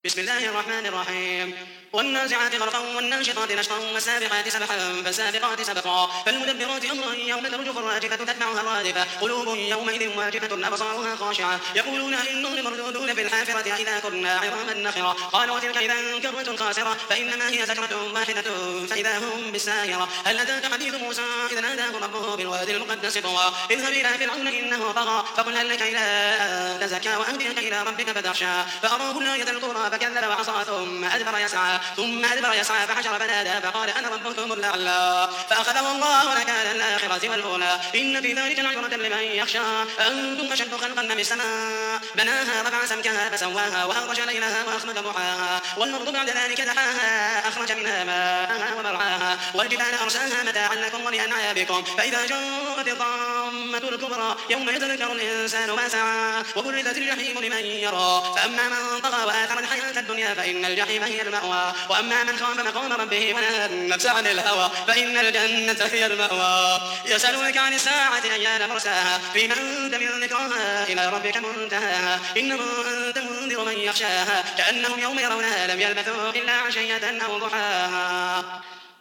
بسم الله الرحمن الرحيم والنازعات غرقا والناشطات نشطا والسابحات سبحا فالسابقات سبقا فالمدبرات أمرا يوم ترجف الراجفة تتبعها الرادفة قلوب يومئذ واجفة أبصارها خاشعة يقولون إنهم لمردودون في الحافرة أإذا كنا عظاما نخرة قالوا وتلك إذا كرة خاسرة فإنما هي زجرة واحدة فإذا هم بالساهرة هل أتاك حديث موسى إذ ناداه ربه بالوادي المقدس طوى اذهب إلى فرعون إنه طغى فقل هل لك إلى أن تزكى وأهديك إلى ربك فتخشى فأراه الآية الكبرى فكذب وعصى ثم أدبر يسعى فحشر فنادى فقال أنا ربكم الأعلى فأخذه الله نكال الآخرة والأولى إن في ذلك لعبرة لمن يخشى أنتم أشد خلقا من السماء بناها رفع سمكها فسواها وأغطش ليلها وأخرج ضحاها والأرض بعد ذلك دحاها أخرج منها ماءها ومرعاها والجبال أرساها متاعا لكم ولأنعامكم فإذا جاءت الطامة الكبرى يوم يتذكر الإنسان ما سعى وبرزت الجحيم لمن يرى فأما من طغى وآثر الحياة الدنيا فإن الجحيم هي المأوى وأما من خاف مقام ربه ونهى النفس عن الهوى فإن الجنة هي المأوى يسألونك عن الساعة أيان مرساها فيما أنت من ذكراها إلى ربك منتهاها إنما أنت منذر من يخشاها كأنهم يوم يرونها لم يلبثوا إلا عشية أو ضحاها.